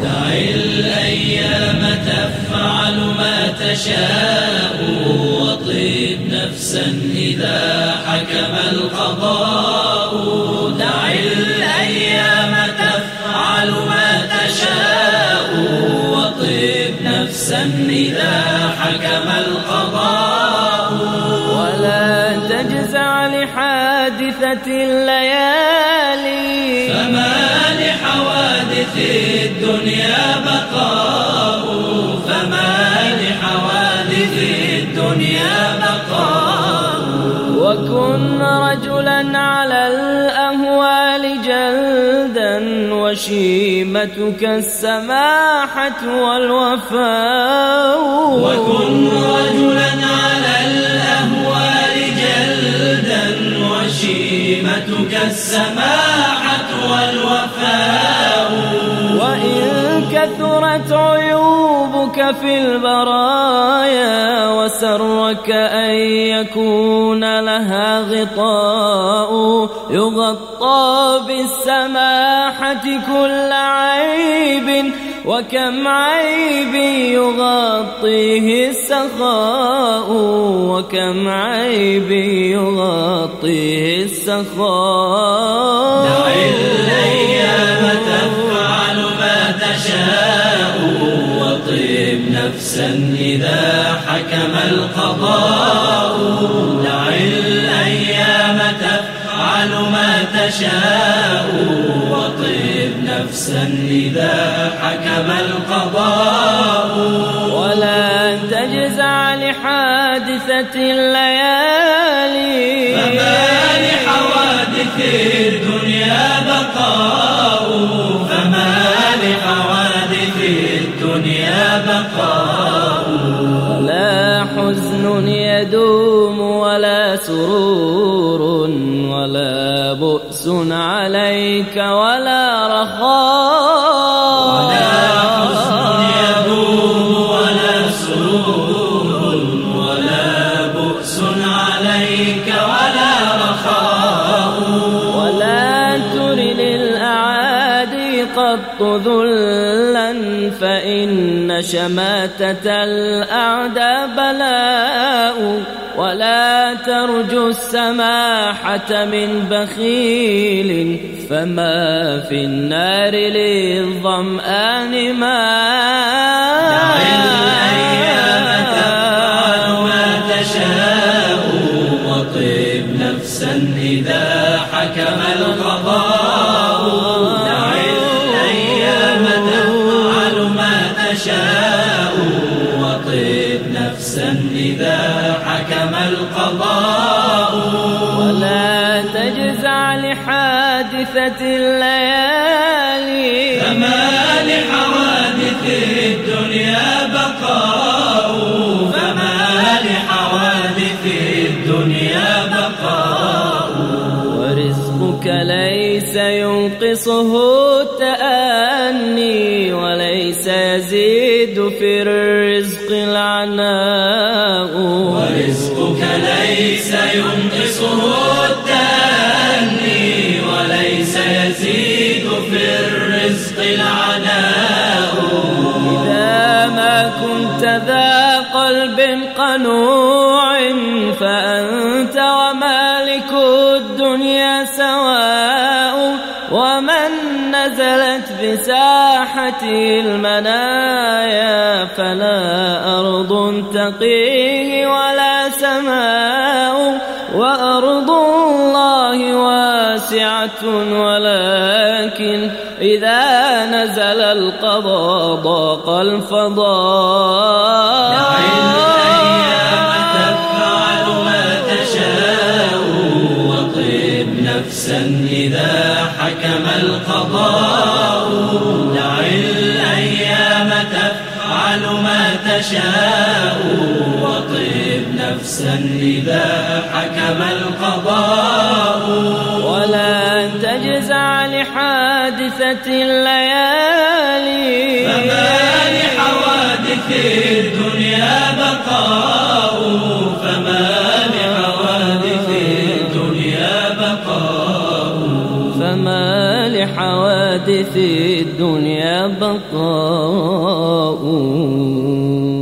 دع الأيام تفعل ما تشاء وطيب نفسا إذا حكم القضاء. دع الأيام تفعل ما تشاء وطيب نفسا إذا حكم القضاء. ولا تجزع لحادثة الليالي فما لحوادث الدنيا بقاء. فما لحوادث الدنيا بقاء. وكن رجلا على الأهوال جلدا وشيمتك السماحة والوفاء. وكن رجلا على الأهوال جلدا وشيمتك السماحة والوفاء. وإن كثرت عيوبك في البرايا وسرك أن يكون لها غطاء يغطى بالسماحة كل عيب. وكم عيب يغطيه السخاء. وكم عيب يغطيه السخاء. دع الأيام تفعل ما تشاء وطيب نفسا إذا حكم القضاء. دع الأيام تفعل ما تشاء وطيب نفسا إذا حكم القضاء. ولا تجزع لحادثة الليالي فما لحوادث الدنيا بقاء. فما لحوادث الدنيا بقاء. لا حزن يدوم ولا سرور ولا بؤس عليك ولا رخاء. ولا حزن يدوم ولا سرور ولا بؤس عليك ولا رخاء. ولا تر للأعادي قط ذلا فإن شماتة الأعداء بلاء. ولا ترجو السماحة من بخيل فما في النار للظمآن ماء. دع الأيام تفعل ما تشاء وطيب نفسا إذا حكم القضاء. دع الأيام تفعل ما تشاء وطيب نفسا إذا حكم القضاء. ولا تجزع لحادثة الليالي فما لحوادث الدنيا بقاء. فما لحوادث الدنيا بقاء. ورزقك ليس ينقصه التأني وليس يزيد في الرزق العناء. ورزقك ليس ينقصه التأني وليس يزيد في الرزق العناء. إذا ما كنت ذا قلب قنوع فأنت ومالك الدنيا سواء. ومن نزلت بساحته المنايا فلا أرض تقيه ولا سماء. وأرض الله واسعة ولكن إذا نزل القضاء ضاق الفضاء. دع الأيام تفعل ما تشاء وطيب نفسا إذا حكم القضاء. دع الأيام تفعل ما تشاء وطيب نفسا إذا حكم القضاء. ولا تجزع لحادثة الليالي فما لحوادث الدنيا بقاء. فما لحوادث الدنيا بقاء. فما لحوادث الدنيا بقاء.